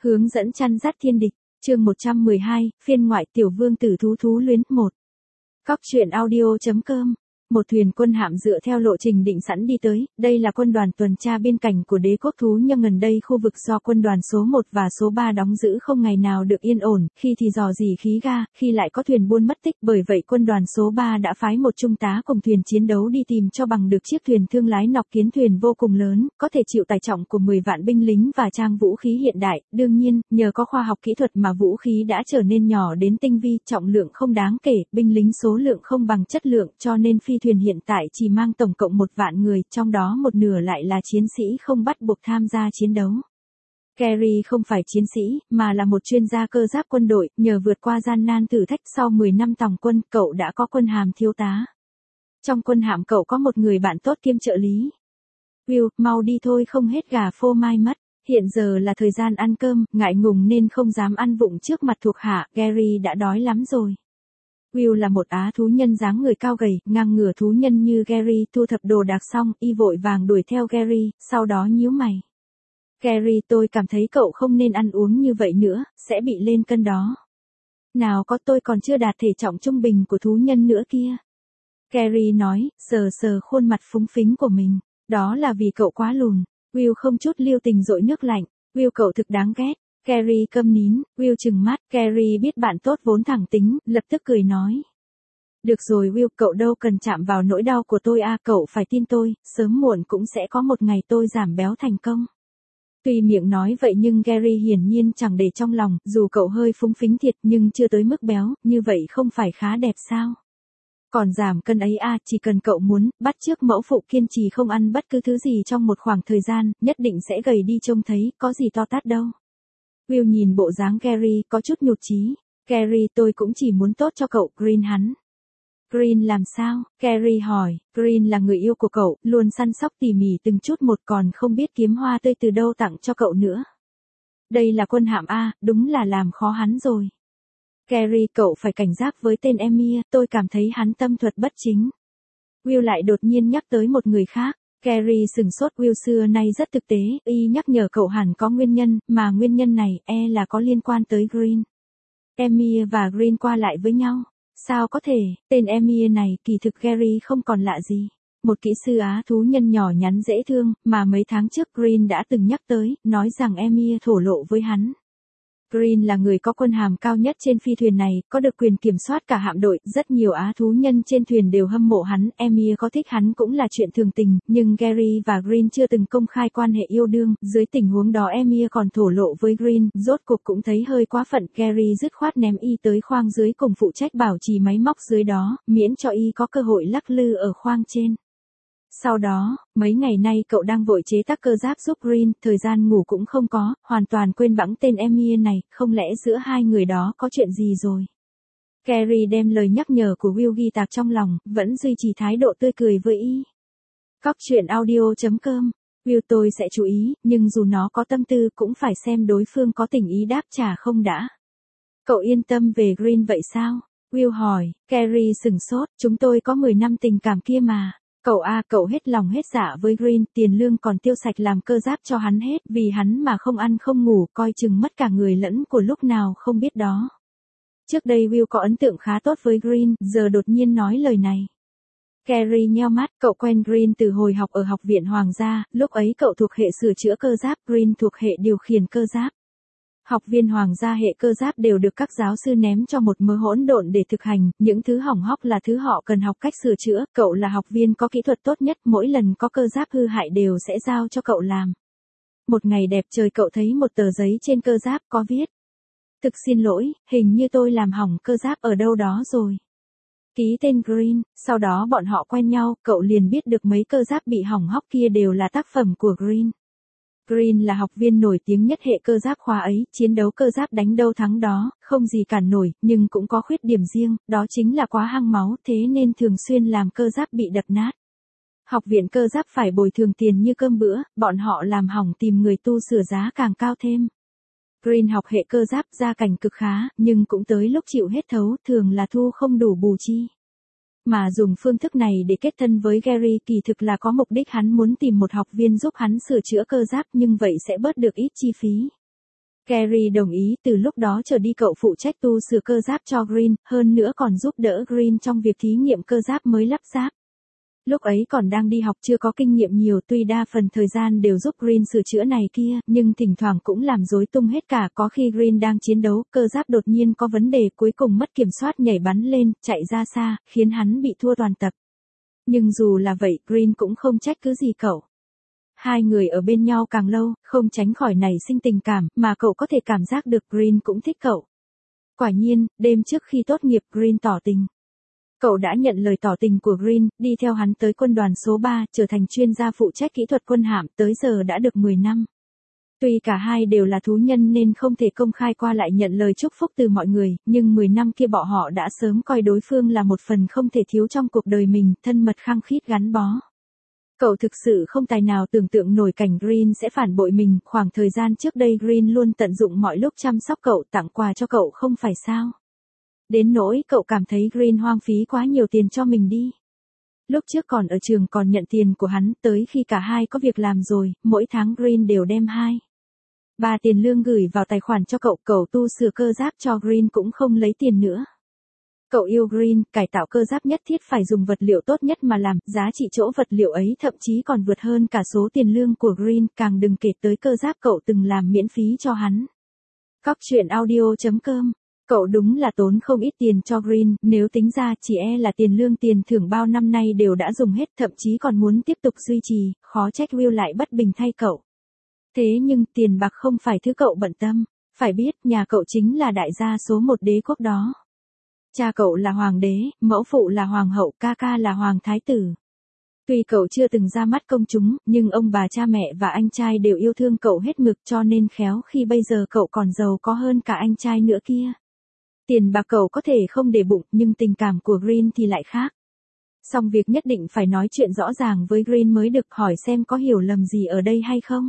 Hướng dẫn chăn dắt thiên địch, chương 112, phiên ngoại tiểu vương tử thú thú luyến 1. Cóc truyện audio.com. Một thuyền quân hạm dựa theo lộ trình định sẵn đi tới, đây là quân đoàn tuần tra biên cảnh của đế quốc thú nhưng gần đây khu vực do quân đoàn số 1 và số 3 đóng giữ không ngày nào được yên ổn, khi thì dò dỉ khí ga, khi lại có thuyền buôn mất tích, bởi vậy quân đoàn số 3 đã phái một trung tá cùng thuyền chiến đấu đi tìm cho bằng được chiếc thuyền thương lái nọc kiến thuyền vô cùng lớn, có thể chịu tải trọng của 10 vạn binh lính và trang vũ khí hiện đại, đương nhiên, nhờ có khoa học kỹ thuật mà vũ khí đã trở nên nhỏ đến tinh vi, trọng lượng không đáng kể, binh lính số lượng không bằng chất lượng, cho nên phi thuyền hiện tại chỉ mang tổng cộng 1 vạn người, trong đó một nửa lại là chiến sĩ không bắt buộc tham gia chiến đấu. Gary không phải chiến sĩ, mà là một chuyên gia cơ giáp quân đội, nhờ vượt qua gian nan thử thách sau 10 năm tòng quân, cậu đã có quân hàm thiếu tá. Trong quân hàm cậu có một người bạn tốt kiêm trợ lý. Will, mau đi thôi không hết gà phô mai mất. Hiện giờ là thời gian ăn cơm, ngại ngùng nên không dám ăn vụng trước mặt thuộc hạ, Gary đã đói lắm rồi. Will là một á thú nhân dáng người cao gầy, ngang ngửa thú nhân như Gary, thu thập đồ đạc xong, y vội vàng đuổi theo Gary, sau đó nhíu mày. Gary, tôi cảm thấy cậu không nên ăn uống như vậy nữa, sẽ bị lên cân đó. Nào có, tôi còn chưa đạt thể trọng trung bình của thú nhân nữa kia. Gary nói, sờ sờ khuôn mặt phúng phính của mình, đó là vì cậu quá lùn. Will không chút lưu tình dội nước lạnh, Will cậu thực đáng ghét. Gary câm nín, Will trừng mắt, Gary biết bạn tốt vốn thẳng tính, lập tức cười nói. Được rồi Will, cậu đâu cần chạm vào nỗi đau của tôi à, cậu phải tin tôi, sớm muộn cũng sẽ có một ngày tôi giảm béo thành công. Tuy miệng nói vậy nhưng Gary hiển nhiên chẳng để trong lòng, dù cậu hơi phúng phính thiệt nhưng chưa tới mức béo, như vậy không phải khá đẹp sao? Còn giảm cân ấy à, chỉ cần cậu muốn, bắt chước mẫu phụ kiên trì không ăn bất cứ thứ gì trong một khoảng thời gian, nhất định sẽ gầy đi trông thấy, có gì to tát đâu. Will nhìn bộ dáng Gary có chút nhụt chí. Gary, tôi cũng chỉ muốn tốt cho cậu, Green hắn. Green làm sao? Gary hỏi. Green là người yêu của cậu, luôn săn sóc tỉ mỉ từng chút một, còn không biết kiếm hoa tươi từ đâu tặng cho cậu nữa. Đây là quân hạm A, đúng là làm khó hắn rồi. Gary, cậu phải cảnh giác với tên Emir, tôi cảm thấy hắn tâm thuật bất chính. Will lại đột nhiên nhắc tới một người khác. Gary sừng sốt, Will xưa nay rất thực tế, y nhắc nhở cậu hẳn có nguyên nhân, mà nguyên nhân này là có liên quan tới Green. Emir và Green qua lại với nhau. Sao có thể, tên Emir này kỳ thực Gary không còn lạ gì. Một kỹ sư á thú nhân nhỏ nhắn dễ thương, mà mấy tháng trước Green đã từng nhắc tới, nói rằng Emir thổ lộ với hắn. Green là người có quân hàm cao nhất trên phi thuyền này, có được quyền kiểm soát cả hạm đội, rất nhiều á thú nhân trên thuyền đều hâm mộ hắn, Emir có thích hắn cũng là chuyện thường tình, nhưng Gary và Green chưa từng công khai quan hệ yêu đương, dưới tình huống đó Emir còn thổ lộ với Green, rốt cuộc cũng thấy hơi quá phận, Gary dứt khoát ném y tới khoang dưới cùng phụ trách bảo trì máy móc dưới đó, miễn cho y có cơ hội lắc lư ở khoang trên. Sau đó, mấy ngày nay cậu đang vội chế tác cơ giáp giúp Green, thời gian ngủ cũng không có, hoàn toàn quên bẵng tên Emir này, không lẽ giữa hai người đó có chuyện gì rồi. Gary đem lời nhắc nhở của Will ghi tạc trong lòng, vẫn duy trì thái độ tươi cười với y. Cóc truyện audio.com. Will, tôi sẽ chú ý, nhưng dù nó có tâm tư cũng phải xem đối phương có tình ý đáp trả không đã. Cậu yên tâm về Green vậy sao? Will hỏi. Gary sừng sốt, chúng tôi có 10 năm tình cảm kia mà. Cậu hết lòng hết dạ với Green, tiền lương còn tiêu sạch làm cơ giáp cho hắn hết, vì hắn mà không ăn không ngủ, coi chừng mất cả người lẫn của lúc nào không biết đó. Trước đây Will có ấn tượng khá tốt với Green, giờ đột nhiên nói lời này. Gary nheo mắt, cậu quen Green từ hồi học ở học viện Hoàng gia, lúc ấy cậu thuộc hệ sửa chữa cơ giáp, Green thuộc hệ điều khiển cơ giáp. Học viên Hoàng gia hệ cơ giáp đều được các giáo sư ném cho một mớ hỗn độn để thực hành, những thứ hỏng hóc là thứ họ cần học cách sửa chữa, cậu là học viên có kỹ thuật tốt nhất, mỗi lần có cơ giáp hư hại đều sẽ giao cho cậu làm. Một ngày đẹp trời cậu thấy một tờ giấy trên cơ giáp có viết. Thực xin lỗi, hình như tôi làm hỏng cơ giáp ở đâu đó rồi. Ký tên Green, sau đó bọn họ quen nhau, cậu liền biết được mấy cơ giáp bị hỏng hóc kia đều là tác phẩm của Green. Green là học viên nổi tiếng nhất hệ cơ giáp khoa ấy, chiến đấu cơ giáp đánh đâu thắng đó, không gì cản nổi, nhưng cũng có khuyết điểm riêng, đó chính là quá hăng máu, thế nên thường xuyên làm cơ giáp bị đập nát. Học viện cơ giáp phải bồi thường tiền như cơm bữa, bọn họ làm hỏng tìm người tu sửa giá càng cao thêm. Green học hệ cơ giáp gia cảnh cực khá, nhưng cũng tới lúc chịu hết thấu, thường là thu không đủ bù chi. Mà dùng phương thức này để kết thân với Gary kỳ thực là có mục đích hắn muốn tìm một học viên giúp hắn sửa chữa cơ giáp nhưng vậy sẽ bớt được ít chi phí. Gary đồng ý, từ lúc đó trở đi cậu phụ trách tu sửa cơ giáp cho Green, hơn nữa còn giúp đỡ Green trong việc thí nghiệm cơ giáp mới lắp ráp. Lúc ấy còn đang đi học chưa có kinh nghiệm nhiều, tuy đa phần thời gian đều giúp Green sửa chữa này kia, nhưng thỉnh thoảng cũng làm rối tung hết cả. Có khi Green đang chiến đấu, cơ giáp đột nhiên có vấn đề, cuối cùng mất kiểm soát nhảy bắn lên, chạy ra xa, khiến hắn bị thua toàn tập. Nhưng dù là vậy, Green cũng không trách cứ gì cậu. Hai người ở bên nhau càng lâu, không tránh khỏi nảy sinh tình cảm, mà cậu có thể cảm giác được Green cũng thích cậu. Quả nhiên, đêm trước khi tốt nghiệp Green tỏ tình. Cậu đã nhận lời tỏ tình của Green, đi theo hắn tới quân đoàn số 3, trở thành chuyên gia phụ trách kỹ thuật quân hạm, tới giờ đã được 10 năm. Tuy cả hai đều là thú nhân nên không thể công khai qua lại nhận lời chúc phúc từ mọi người, nhưng 10 năm kia bọn họ đã sớm coi đối phương là một phần không thể thiếu trong cuộc đời mình, thân mật khăng khít gắn bó. Cậu thực sự không tài nào tưởng tượng nổi cảnh Green sẽ phản bội mình, khoảng thời gian trước đây Green luôn tận dụng mọi lúc chăm sóc cậu, tặng quà cho cậu không phải sao. Đến nỗi cậu cảm thấy Green hoang phí quá nhiều tiền cho mình đi. Lúc trước còn ở trường còn nhận tiền của hắn, tới khi cả hai có việc làm rồi, mỗi tháng Green đều đem 2-3 tiền lương gửi vào tài khoản cho cậu, cậu tu sửa cơ giáp cho Green cũng không lấy tiền nữa. Cậu yêu Green, cải tạo cơ giáp nhất thiết phải dùng vật liệu tốt nhất mà làm, giá trị chỗ vật liệu ấy thậm chí còn vượt hơn cả số tiền lương của Green, càng đừng kể tới cơ giáp cậu từng làm miễn phí cho hắn. Cóc truyện audio.com. Cậu đúng là tốn không ít tiền cho Green, nếu tính ra chỉ là tiền lương tiền thưởng bao năm nay đều đã dùng hết, thậm chí còn muốn tiếp tục duy trì, khó trách Will lại bất bình thay cậu. Thế nhưng tiền bạc không phải thứ cậu bận tâm, phải biết nhà cậu chính là đại gia số 1 đế quốc đó. Cha cậu là hoàng đế, mẫu phụ là hoàng hậu, ca ca là hoàng thái tử. Tuy cậu chưa từng ra mắt công chúng, nhưng ông bà cha mẹ và anh trai đều yêu thương cậu hết mực, cho nên khéo khi bây giờ cậu còn giàu có hơn cả anh trai nữa kia. Tiền bạc cậu có thể không để bụng, nhưng tình cảm của Green thì lại khác. Song việc nhất định phải nói chuyện rõ ràng với Green mới được, hỏi xem có hiểu lầm gì ở đây hay không.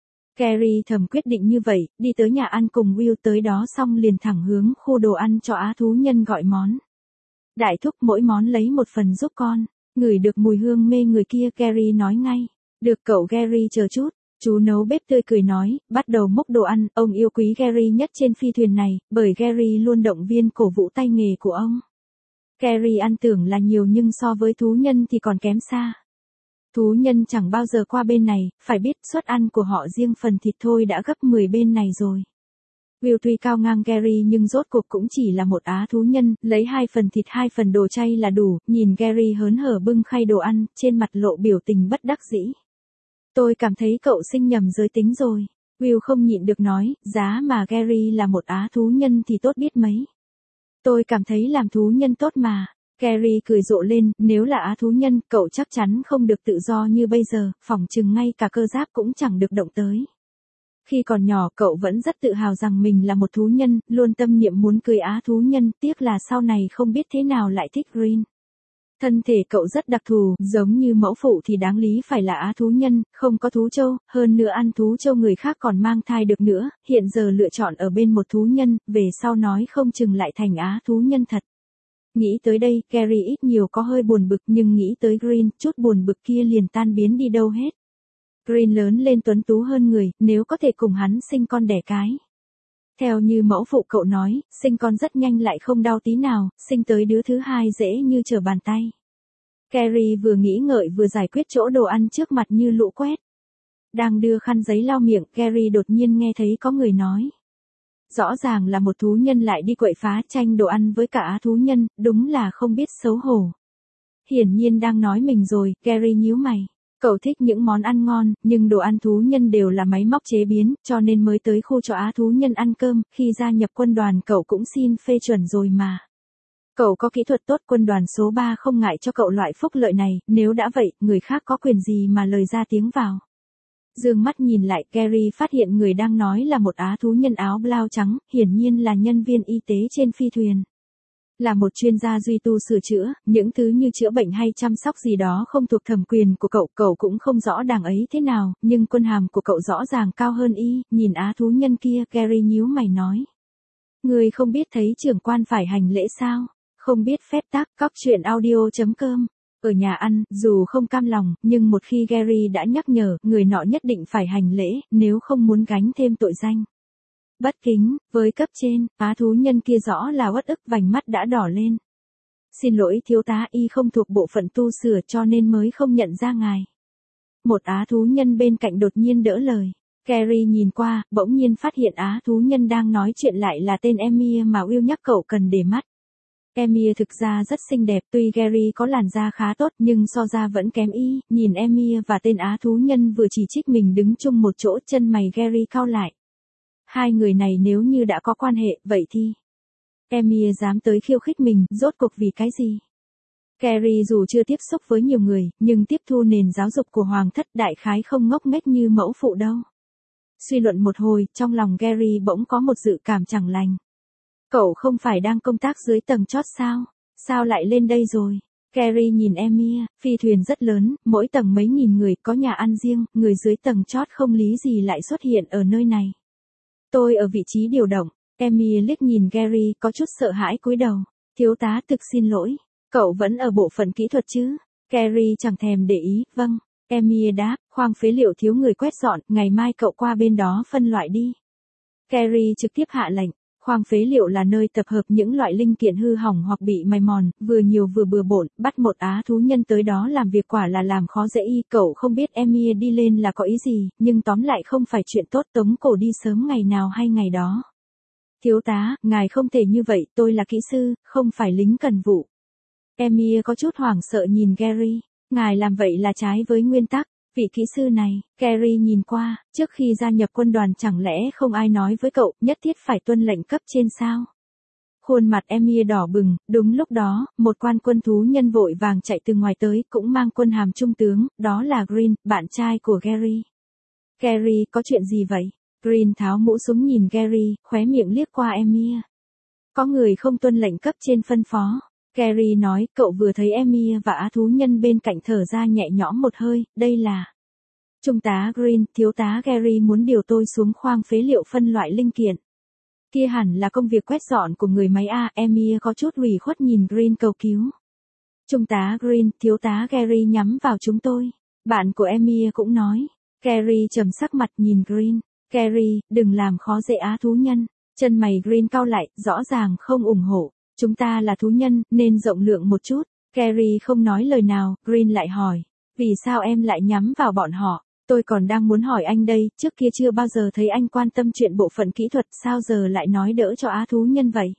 Gary thầm quyết định như vậy, đi tới nhà ăn cùng Will, tới đó xong liền thẳng hướng khu đồ ăn cho á thú nhân gọi món. Đại thúc, mỗi món lấy một phần giúp con. Ngửi được mùi hương mê người kia, Gary nói ngay. Được cậu. Gary chờ chút. Chú nấu bếp tươi cười nói, bắt đầu múc đồ ăn. Ông yêu quý Gary nhất trên phi thuyền này, bởi Gary luôn động viên cổ vũ tay nghề của ông. Gary ăn tưởng là nhiều nhưng so với thú nhân thì còn kém xa. Thú nhân chẳng bao giờ qua bên này, phải biết suất ăn của họ riêng phần thịt thôi đã gấp 10 bên này rồi. Will tuy cao ngang Gary nhưng rốt cuộc cũng chỉ là một á thú nhân, lấy 2 phần thịt 2 phần đồ chay là đủ, nhìn Gary hớn hở bưng khay đồ ăn, trên mặt lộ biểu tình bất đắc dĩ. Tôi cảm thấy cậu sinh nhầm giới tính rồi. Will không nhịn được nói, giá mà Gary là một á thú nhân thì tốt biết mấy. Tôi cảm thấy làm thú nhân tốt mà. Gary cười rộ lên, nếu là á thú nhân, cậu chắc chắn không được tự do như bây giờ, phỏng chừng ngay cả cơ giáp cũng chẳng được động tới. Khi còn nhỏ cậu vẫn rất tự hào rằng mình là một thú nhân, luôn tâm niệm muốn cưới á thú nhân, tiếc là sau này không biết thế nào lại thích Green. Thân thể cậu rất đặc thù, giống như mẫu phụ thì đáng lý phải là á thú nhân, không có thú trâu, hơn nữa ăn thú trâu người khác còn mang thai được nữa, hiện giờ lựa chọn ở bên một thú nhân, về sau nói không chừng lại thành á thú nhân thật. Nghĩ tới đây, Gary ít nhiều có hơi buồn bực, nhưng nghĩ tới Green, chút buồn bực kia liền tan biến đi đâu hết. Green lớn lên tuấn tú hơn người, nếu có thể cùng hắn sinh con đẻ cái. Theo như mẫu phụ cậu nói, sinh con rất nhanh lại không đau tí nào, sinh tới đứa thứ hai dễ như trở bàn tay. Gary vừa nghĩ ngợi vừa giải quyết chỗ đồ ăn trước mặt như lũ quét. Đang đưa khăn giấy lau miệng, Gary đột nhiên nghe thấy có người nói. Rõ ràng là một thú nhân lại đi quậy phá tranh đồ ăn với cả á thú nhân, đúng là không biết xấu hổ. Hiển nhiên đang nói mình rồi, Gary nhíu mày. Cậu thích những món ăn ngon, nhưng đồ ăn thú nhân đều là máy móc chế biến, cho nên mới tới khu cho á thú nhân ăn cơm, khi gia nhập quân đoàn cậu cũng xin phê chuẩn rồi mà. Cậu có kỹ thuật tốt, quân đoàn số 3 không ngại cho cậu loại phúc lợi này, nếu đã vậy, người khác có quyền gì mà lời ra tiếng vào. Dương mắt nhìn lại, Gary phát hiện người đang nói là một á thú nhân áo blau trắng, hiển nhiên là nhân viên y tế trên phi thuyền. Là một chuyên gia duy tu sửa chữa, những thứ như chữa bệnh hay chăm sóc gì đó không thuộc thẩm quyền của cậu cũng không rõ đảng ấy thế nào, nhưng quân hàm của cậu rõ ràng cao hơn y, nhìn á thú nhân kia, Gary nhíu mày nói. Người không biết thấy trưởng quan phải hành lễ sao, không biết phép tắc. Cóc truyện audio.com. Ở nhà ăn, dù không cam lòng, nhưng một khi Gary đã nhắc nhở, người nọ nhất định phải hành lễ, nếu không muốn gánh thêm tội danh. Bất kính, với cấp trên, á thú nhân kia rõ là uất ức, vành mắt đã đỏ lên. Xin lỗi thiếu tá, y không thuộc bộ phận tu sửa cho nên mới không nhận ra ngài. Một á thú nhân bên cạnh đột nhiên đỡ lời. Gary nhìn qua, bỗng nhiên phát hiện á thú nhân đang nói chuyện lại là tên Emir mà Will nhắc cậu cần để mắt. Emir thực ra rất xinh đẹp, tuy Gary có làn da khá tốt nhưng so ra vẫn kém y, nhìn Emir và tên á thú nhân vừa chỉ trích mình đứng chung một chỗ, chân mày Gary cau lại. Hai người này nếu như đã có quan hệ, vậy thì... Emir dám tới khiêu khích mình, rốt cuộc vì cái gì? Gary dù chưa tiếp xúc với nhiều người, nhưng tiếp thu nền giáo dục của hoàng thất đại khái không ngốc nghếch như mẫu phụ đâu. Suy luận một hồi, trong lòng Gary bỗng có một dự cảm chẳng lành. Cậu không phải đang công tác dưới tầng chót sao? Sao lại lên đây rồi? Gary nhìn Emir, phi thuyền rất lớn, mỗi tầng mấy nghìn người, có nhà ăn riêng, người dưới tầng chót không lý gì lại xuất hiện ở nơi này. Tôi ở vị trí điều động. Emir liếc nhìn Gary, có chút sợ hãi cúi đầu. Thiếu tá, thực xin lỗi. Cậu vẫn ở bộ phận kỹ thuật chứ? Gary chẳng thèm để ý. Vâng. Emir đáp, khoang phế liệu thiếu người quét dọn, ngày mai cậu qua bên đó phân loại đi. Gary trực tiếp hạ lệnh. Khoang phế liệu là nơi tập hợp những loại linh kiện hư hỏng hoặc bị mài mòn, vừa nhiều vừa bừa bộn, bắt một á thú nhân tới đó làm việc quả là làm khó dễ y. Cậu không biết Emir đi lên là có ý gì, nhưng tóm lại không phải chuyện tốt, tống cổ đi sớm ngày nào hay ngày đó. Thiếu tá, ngài không thể như vậy, tôi là kỹ sư, không phải lính cần vụ. Emir có chút hoảng sợ nhìn Gary, ngài làm vậy là trái với nguyên tắc. Vị kỹ sư này, Gary nhìn qua, trước khi gia nhập quân đoàn chẳng lẽ không ai nói với cậu nhất thiết phải tuân lệnh cấp trên sao? Khuôn mặt Emir đỏ bừng, đúng lúc đó, một quan quân thú nhân vội vàng chạy từ ngoài tới, cũng mang quân hàm trung tướng, đó là Green, bạn trai của Gary. Gary, có chuyện gì vậy? Green tháo mũ súng nhìn Gary, khóe miệng liếc qua Emir. Có người không tuân lệnh cấp trên phân phó. Gary nói, cậu vừa thấy Emir và á thú nhân bên cạnh thở ra nhẹ nhõm một hơi, đây là... Trung tá Green, thiếu tá Gary muốn điều tôi xuống khoang phế liệu phân loại linh kiện. Kia hẳn là công việc quét dọn của người máy A. Emir có chút ủy khuất nhìn Green cầu cứu. Trung tá Green, thiếu tá Gary nhắm vào chúng tôi. Bạn của Emir cũng nói. Gary trầm sắc mặt nhìn Green. Gary, đừng làm khó dễ á thú nhân. Chân mày Green cau lại, rõ ràng không ủng hộ. Chúng ta là thú nhân, nên rộng lượng một chút. Gary không nói lời nào, Green lại hỏi. Vì sao em lại nhắm vào bọn họ? Tôi còn đang muốn hỏi anh đây, trước kia chưa bao giờ thấy anh quan tâm chuyện bộ phận kỹ thuật, sao giờ lại nói đỡ cho á thú nhân vậy?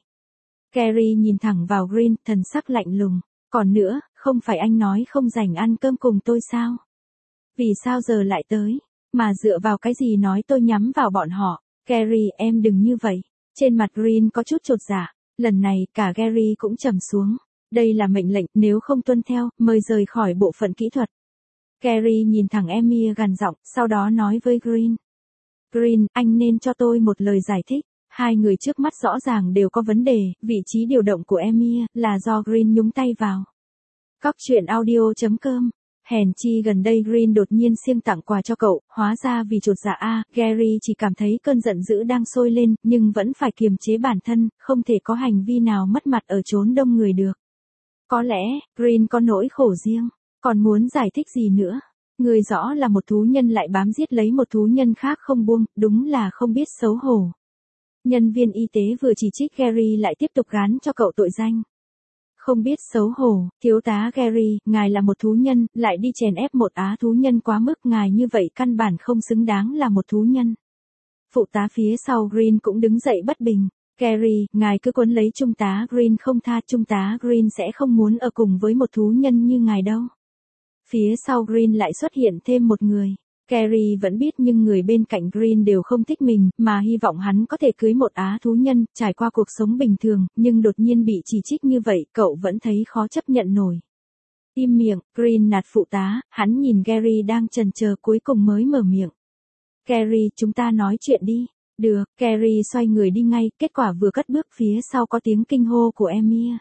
Gary nhìn thẳng vào Green, thần sắc lạnh lùng. Còn nữa, không phải anh nói không rảnh ăn cơm cùng tôi sao? Vì sao giờ lại tới? Mà dựa vào cái gì nói tôi nhắm vào bọn họ? Gary, em đừng như vậy. Trên mặt Green có chút chột dạ. Lần này, cả Gary cũng trầm xuống. Đây là mệnh lệnh, nếu không tuân theo, mời rời khỏi bộ phận kỹ thuật. Gary nhìn thẳng Emir gằn giọng, sau đó nói với Green. Green, anh nên cho tôi một lời giải thích. Hai người trước mắt rõ ràng đều có vấn đề, vị trí điều động của Emir là do Green nhúng tay vào. Cóc truyện audio.com. Hèn chi gần đây Green đột nhiên siêng tặng quà cho cậu, hóa ra vì chột dạ Gary chỉ cảm thấy cơn giận dữ đang sôi lên, nhưng vẫn phải kiềm chế bản thân, không thể có hành vi nào mất mặt ở chốn đông người được. Có lẽ, Green có nỗi khổ riêng, còn muốn giải thích gì nữa? Người rõ là một thú nhân lại bám giết lấy một thú nhân khác không buông, đúng là không biết xấu hổ. Nhân viên y tế vừa chỉ trích Gary lại tiếp tục gán cho cậu tội danh. Không biết xấu hổ, thiếu tá Gary, ngài là một thú nhân, lại đi chèn ép một á thú nhân quá mức, ngài như vậy căn bản không xứng đáng là một thú nhân. Phụ tá phía sau Green cũng đứng dậy bất bình. Gary, ngài cứ cuốn lấy Trung tá Green không tha, Trung tá Green sẽ không muốn ở cùng với một thú nhân như ngài đâu. Phía sau Green lại xuất hiện thêm một người. Gary vẫn biết nhưng người bên cạnh Green đều không thích mình, mà hy vọng hắn có thể cưới một á thú nhân, trải qua cuộc sống bình thường, nhưng đột nhiên bị chỉ trích như vậy, cậu vẫn thấy khó chấp nhận nổi. Im miệng, Green nạt phụ tá, hắn nhìn Gary đang chần chờ cuối cùng mới mở miệng. Gary, chúng ta nói chuyện đi. Được, Gary xoay người đi ngay, kết quả vừa cất bước phía sau có tiếng kinh hô của Emir.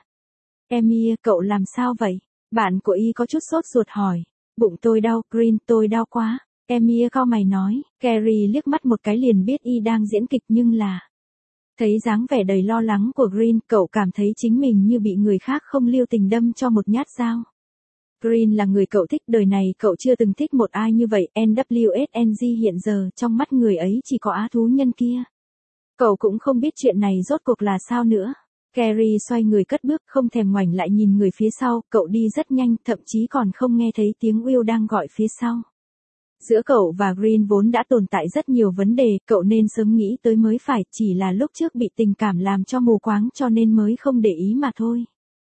Emir, cậu làm sao vậy? Bạn của y có chút sốt ruột hỏi. Bụng tôi đau, Green, tôi đau quá. Emir cau mày nói, Gary liếc mắt một cái liền biết y đang diễn kịch nhưng là... Thấy dáng vẻ đầy lo lắng của Green, cậu cảm thấy chính mình như bị người khác không lưu tình đâm cho một nhát dao. Green là người cậu thích, đời này cậu chưa từng thích một ai như vậy, NWSNG hiện giờ trong mắt người ấy chỉ có á thú nhân kia. Cậu cũng không biết chuyện này rốt cuộc là sao nữa. Carrie xoay người cất bước, không thèm ngoảnh lại nhìn người phía sau, cậu đi rất nhanh, thậm chí còn không nghe thấy tiếng Will đang gọi phía sau. Giữa cậu và Green vốn đã tồn tại rất nhiều vấn đề, cậu nên sớm nghĩ tới mới phải, chỉ là lúc trước bị tình cảm làm cho mù quáng cho nên mới không để ý mà thôi.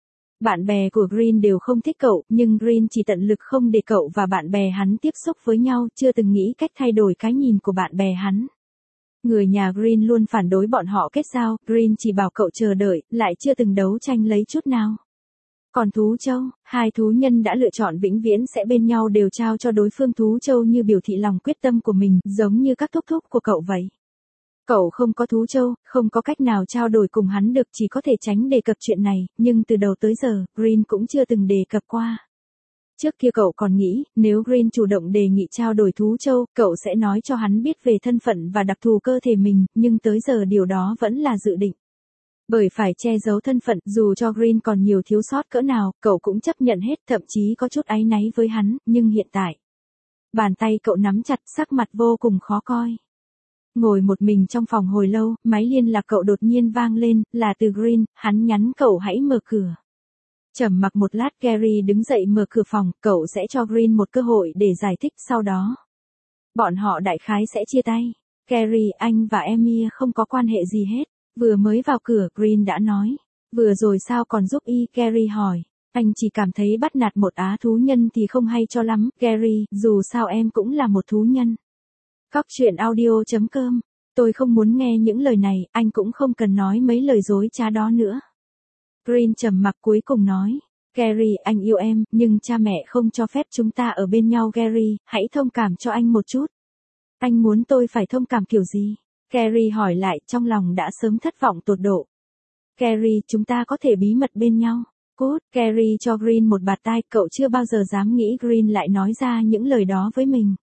Bạn bè của Green đều không thích cậu, nhưng Green chỉ tận lực không để cậu và bạn bè hắn tiếp xúc với nhau, chưa từng nghĩ cách thay đổi cái nhìn của bạn bè hắn. Người nhà Green luôn phản đối bọn họ kết giao, Green chỉ bảo cậu chờ đợi, lại chưa từng đấu tranh lấy chút nào. Còn thú châu, hai thú nhân đã lựa chọn vĩnh viễn sẽ bên nhau đều trao cho đối phương thú châu như biểu thị lòng quyết tâm của mình, giống như các thúc thúc của cậu vậy. Cậu không có thú châu, không có cách nào trao đổi cùng hắn được, chỉ có thể tránh đề cập chuyện này, nhưng từ đầu tới giờ, Green cũng chưa từng đề cập qua. Trước kia cậu còn nghĩ, nếu Green chủ động đề nghị trao đổi thú châu, cậu sẽ nói cho hắn biết về thân phận và đặc thù cơ thể mình, nhưng tới giờ điều đó vẫn là dự định. Bởi phải che giấu thân phận, dù cho Green còn nhiều thiếu sót cỡ nào, cậu cũng chấp nhận hết, thậm chí có chút áy náy với hắn, nhưng hiện tại. Bàn tay cậu nắm chặt, sắc mặt vô cùng khó coi. Ngồi một mình trong phòng hồi lâu, máy liên lạc cậu đột nhiên vang lên, là từ Green, hắn nhắn cậu hãy mở cửa. Trầm mặc một lát, Gary đứng dậy mở cửa phòng, cậu sẽ cho Green một cơ hội để giải thích sau đó. Bọn họ đại khái sẽ chia tay. Gary, anh và Emmy không có quan hệ gì hết. Vừa mới vào cửa, Green đã nói. Vừa rồi sao còn giúp y, Gary hỏi. Anh chỉ cảm thấy bắt nạt một á thú nhân thì không hay cho lắm, Gary, dù sao em cũng là một thú nhân. Cóc truyện audio.com. Tôi không muốn nghe những lời này, anh cũng không cần nói mấy lời dối trá đó nữa. Green trầm mặc cuối cùng nói. Gary, anh yêu em, nhưng cha mẹ không cho phép chúng ta ở bên nhau. Gary, hãy thông cảm cho anh một chút. Anh muốn tôi phải thông cảm kiểu gì? Gary hỏi lại, trong lòng đã sớm thất vọng tột độ. Gary, chúng ta có thể bí mật bên nhau. Cút, Gary cho Green một bạt tai, cậu chưa bao giờ dám nghĩ Green lại nói ra những lời đó với mình.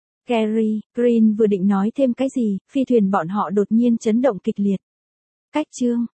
Gary, Green vừa định nói thêm cái gì, phi thuyền bọn họ đột nhiên chấn động kịch liệt. Cách chương.